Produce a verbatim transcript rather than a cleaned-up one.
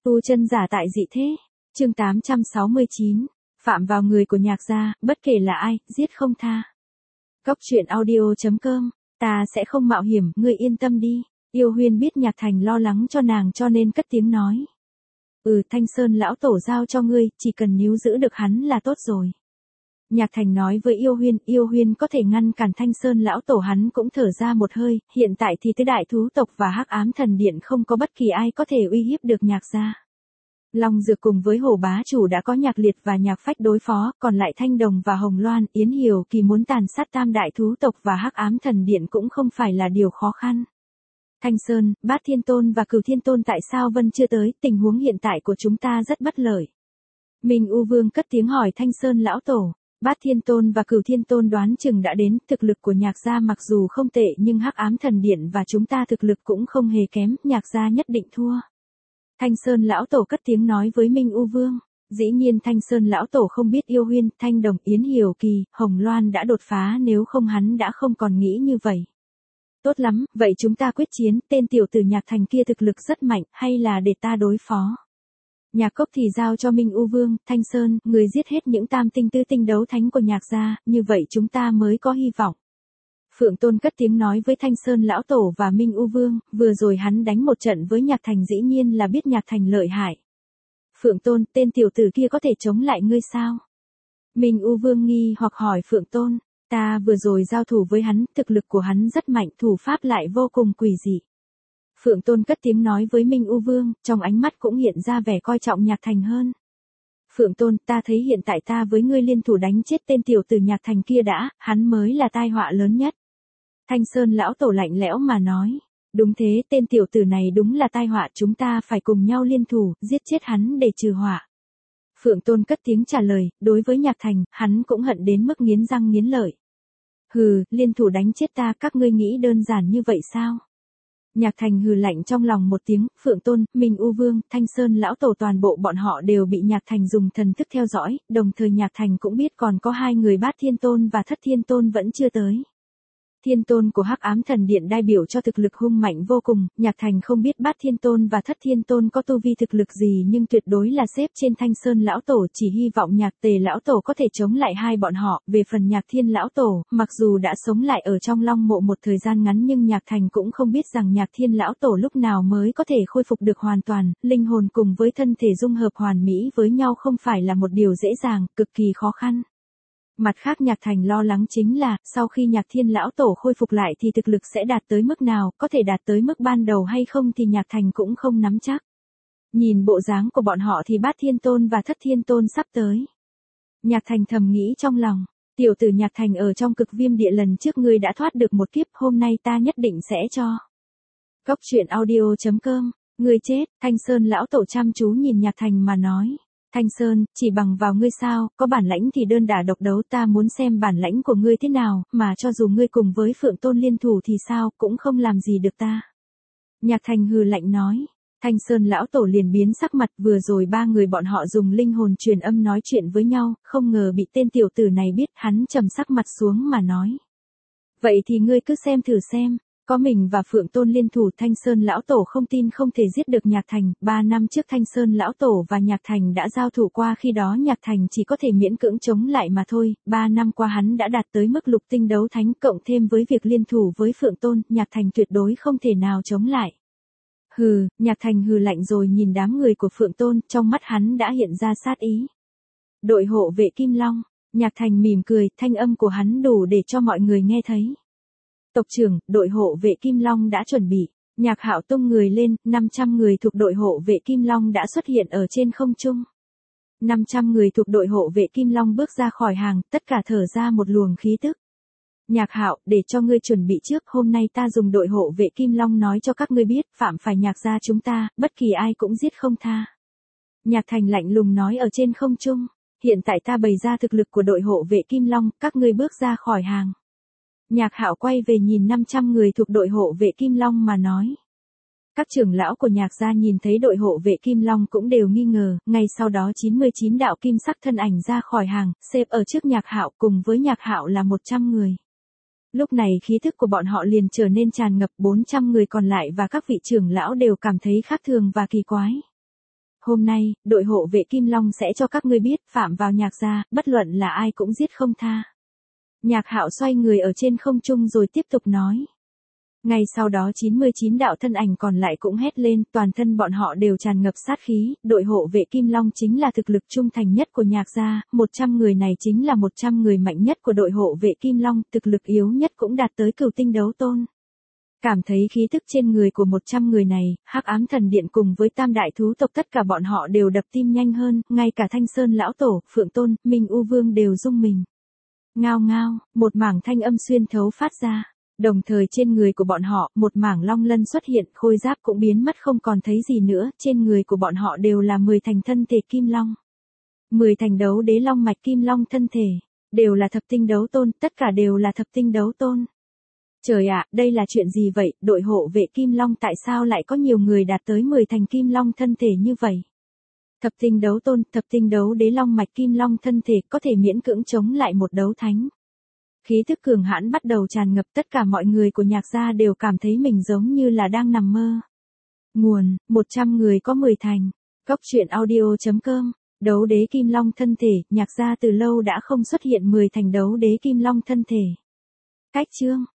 Tu chân giả tại dị thế. Chương tám trăm sáu mươi chín. Phạm vào người của Nhạc gia, bất kể là ai, giết không tha. Cốc truyện audio chấm com. Ta sẽ không mạo hiểm, ngươi yên tâm đi. Yêu Huyên biết Nhạc Thành lo lắng cho nàng cho nên cất tiếng nói. Ừ, Thanh Sơn lão tổ giao cho ngươi, chỉ cần níu giữ được hắn là tốt rồi. Nhạc Thành nói với Yêu Huyên, Yêu Huyên có thể ngăn cản Thanh Sơn lão tổ, hắn cũng thở ra một hơi, hiện tại thì tứ đại thú tộc và Hắc Ám Thần Điện không có bất kỳ ai có thể uy hiếp được Nhạc gia. Long Dược cùng với Hổ Bá Chủ đã có Nhạc Liệt và Nhạc Phách đối phó, còn lại Thanh Đồng và Hồng Loan, Yến Hiểu Kỳ muốn tàn sát tam đại thú tộc và Hắc Ám Thần Điện cũng không phải là điều khó khăn. Thanh Sơn, Bát Thiên Tôn và Cửu Thiên Tôn tại sao vẫn chưa tới, tình huống hiện tại của chúng ta rất bất lợi. Minh U Vương cất tiếng hỏi Thanh Sơn lão tổ. Bát Thiên Tôn và Cửu Thiên Tôn đoán chừng đã đến, thực lực của Nhạc gia mặc dù không tệ nhưng Hắc Ám Thần Điện và chúng ta thực lực cũng không hề kém, Nhạc gia nhất định thua. Thanh Sơn lão tổ cất tiếng nói với Minh U Vương. Dĩ nhiên Thanh Sơn lão tổ không biết Yêu Huyên, Thanh Đồng, Yến Hiểu Kỳ, Hồng Loan đã đột phá, nếu không hắn đã không còn nghĩ như vậy. Tốt lắm, vậy chúng ta quyết chiến, tên tiểu tử Nhạc Thành kia thực lực rất mạnh, hay là để ta đối phó? Nhạc Cốc thì giao cho Minh U Vương, Thanh Sơn, người giết hết những tam tinh tứ tinh đấu thánh của Nhạc gia, như vậy chúng ta mới có hy vọng. Phượng Tôn cất tiếng nói với Thanh Sơn lão tổ và Minh U Vương, vừa rồi hắn đánh một trận với Nhạc Thành dĩ nhiên là biết Nhạc Thành lợi hại. Phượng Tôn, tên tiểu tử kia có thể chống lại ngươi sao? Minh U Vương nghi hoặc hỏi Phượng Tôn, ta vừa rồi giao thủ với hắn, thực lực của hắn rất mạnh, thủ pháp lại vô cùng quỷ dị. Phượng Tôn cất tiếng nói với Minh U Vương, trong ánh mắt cũng hiện ra vẻ coi trọng Nhạc Thành hơn. Phượng Tôn, ta thấy hiện tại ta với ngươi liên thủ đánh chết tên tiểu tử Nhạc Thành kia đã, hắn mới là tai họa lớn nhất. Thanh Sơn lão tổ lạnh lẽo mà nói, đúng thế, tên tiểu tử này đúng là tai họa, chúng ta phải cùng nhau liên thủ, giết chết hắn để trừ họa. Phượng Tôn cất tiếng trả lời, đối với Nhạc Thành, hắn cũng hận đến mức nghiến răng nghiến lợi. Hừ, liên thủ đánh chết ta, các ngươi nghĩ đơn giản như vậy sao? Nhạc Thành hừ lạnh trong lòng một tiếng, Phượng Tôn, Minh U Vương, Thanh Sơn lão tổ toàn bộ bọn họ đều bị Nhạc Thành dùng thần thức theo dõi, đồng thời Nhạc Thành cũng biết còn có hai người Bát Thiên Tôn và Thất Thiên Tôn vẫn chưa tới. Thiên Tôn của Hắc Ám Thần Điện đại biểu cho thực lực hung mạnh vô cùng, Nhạc Thành không biết Bát Thiên Tôn và Thất Thiên Tôn có tu vi thực lực gì nhưng tuyệt đối là xếp trên Thanh Sơn lão tổ, chỉ hy vọng Nhạc Tề lão tổ có thể chống lại hai bọn họ. Về phần Nhạc Thiên lão tổ, mặc dù đã sống lại ở trong Long Mộ một thời gian ngắn nhưng Nhạc Thành cũng không biết rằng Nhạc Thiên lão tổ lúc nào mới có thể khôi phục được hoàn toàn, linh hồn cùng với thân thể dung hợp hoàn mỹ với nhau không phải là một điều dễ dàng, cực kỳ khó khăn. Mặt khác Nhạc Thành lo lắng chính là, sau khi Nhạc Thiên lão tổ khôi phục lại thì thực lực sẽ đạt tới mức nào, có thể đạt tới mức ban đầu hay không thì Nhạc Thành cũng không nắm chắc. Nhìn bộ dáng của bọn họ thì Bát Thiên Tôn và Thất Thiên Tôn sắp tới. Nhạc Thành thầm nghĩ trong lòng, tiểu tử Nhạc Thành ở trong Cực Viêm Địa lần trước ngươi đã thoát được một kiếp, hôm nay ta nhất định sẽ cho. Cốc truyện audio chấm com, ngươi chết, Thanh Sơn lão tổ chăm chú nhìn Nhạc Thành mà nói. Thanh Sơn, chỉ bằng vào ngươi sao, có bản lãnh thì đơn đả độc đấu, ta muốn xem bản lãnh của ngươi thế nào, mà cho dù ngươi cùng với Phượng Tôn liên thủ thì sao, cũng không làm gì được ta. Nhạc Thành hừ lạnh nói. Thanh Sơn lão tổ liền biến sắc mặt, vừa rồi ba người bọn họ dùng linh hồn truyền âm nói chuyện với nhau, không ngờ bị tên tiểu tử này biết, hắn trầm sắc mặt xuống mà nói. Vậy thì ngươi cứ xem thử xem. Có mình và Phượng Tôn liên thủ, Thanh Sơn lão tổ không tin không thể giết được Nhạc Thành. Ba năm trước Thanh Sơn lão tổ và Nhạc Thành đã giao thủ qua, khi đó Nhạc Thành chỉ có thể miễn cưỡng chống lại mà thôi. Ba năm qua hắn đã đạt tới mức lục tinh đấu thánh, cộng thêm với việc liên thủ với Phượng Tôn, Nhạc Thành tuyệt đối không thể nào chống lại. Hừ, Nhạc Thành hừ lạnh rồi nhìn đám người của Phượng Tôn, trong mắt hắn đã hiện ra sát ý. Đội hộ vệ Kim Long, Nhạc Thành mỉm cười, thanh âm của hắn đủ để cho mọi người nghe thấy. Tộc trưởng, đội hộ vệ Kim Long đã chuẩn bị. Nhạc Hạo tung người lên, năm trăm người thuộc đội hộ vệ Kim Long đã xuất hiện ở trên không trung. năm trăm người thuộc đội hộ vệ Kim Long bước ra khỏi hàng, tất cả thở ra một luồng khí tức. Nhạc Hạo, để cho ngươi chuẩn bị trước, hôm nay ta dùng đội hộ vệ Kim Long nói cho các ngươi biết, phạm phải Nhạc gia chúng ta, bất kỳ ai cũng giết không tha. Nhạc Thành lạnh lùng nói ở trên không trung, hiện tại ta bày ra thực lực của đội hộ vệ Kim Long, các ngươi bước ra khỏi hàng. Nhạc Hạo quay về nhìn năm trăm người thuộc đội hộ vệ Kim Long mà nói. Các trưởng lão của Nhạc gia nhìn thấy đội hộ vệ Kim Long cũng đều nghi ngờ, ngay sau đó chín mươi chín đạo kim sắc thân ảnh ra khỏi hàng, xếp ở trước Nhạc Hạo, cùng với Nhạc Hạo là một trăm người. Lúc này khí thức của bọn họ liền trở nên tràn ngập, bốn trăm người còn lại và các vị trưởng lão đều cảm thấy khác thường và kỳ quái. hôm nay, đội hộ vệ Kim Long sẽ cho các ngươi biết, phạm vào Nhạc gia, bất luận là ai cũng giết không tha. Nhạc Hạo xoay người ở trên không trung rồi tiếp tục nói. Ngay sau đó chín mươi chín đạo thân ảnh còn lại cũng hét lên, toàn thân bọn họ đều tràn ngập sát khí, đội hộ vệ Kim Long chính là thực lực trung thành nhất của Nhạc gia, một trăm người này chính là một trăm người mạnh nhất của đội hộ vệ Kim Long, thực lực yếu nhất cũng đạt tới cửu tinh đấu tôn. Cảm thấy khí tức trên người của một trăm người này, Hắc Ám Thần Điện cùng với Tam Đại Thú tộc tất cả bọn họ đều đập tim nhanh hơn, ngay cả Thanh Sơn Lão Tổ, Phượng Tôn, Minh U Vương đều rung mình. Ngao ngao, một mảng thanh âm xuyên thấu phát ra. Đồng thời trên người của bọn họ, một mảng long lân xuất hiện, khôi giáp cũng biến mất không còn thấy gì nữa, trên người của bọn họ đều là mười thành thân thể kim long. mười thành đấu đế long mạch kim long thân thể, đều là thập tinh đấu tôn, tất cả đều là thập tinh đấu tôn. Trời ạ, đây là chuyện gì vậy, đội hộ vệ kim long tại sao lại có nhiều người đạt tới mười thành kim long thân thể như vậy? Thập tinh đấu tôn, thập tinh đấu đế long mạch kim long thân thể có thể miễn cưỡng chống lại một đấu thánh. Khí tức cường hãn bắt đầu tràn ngập, tất cả mọi người của Nhạc gia đều cảm thấy mình giống như là đang nằm mơ. Nguồn, một trăm người có mười thành. Cốc truyện audio chấm com. Đấu đế kim long thân thể, Nhạc gia từ lâu đã không xuất hiện mười thành đấu đế kim long thân thể. Cách chương.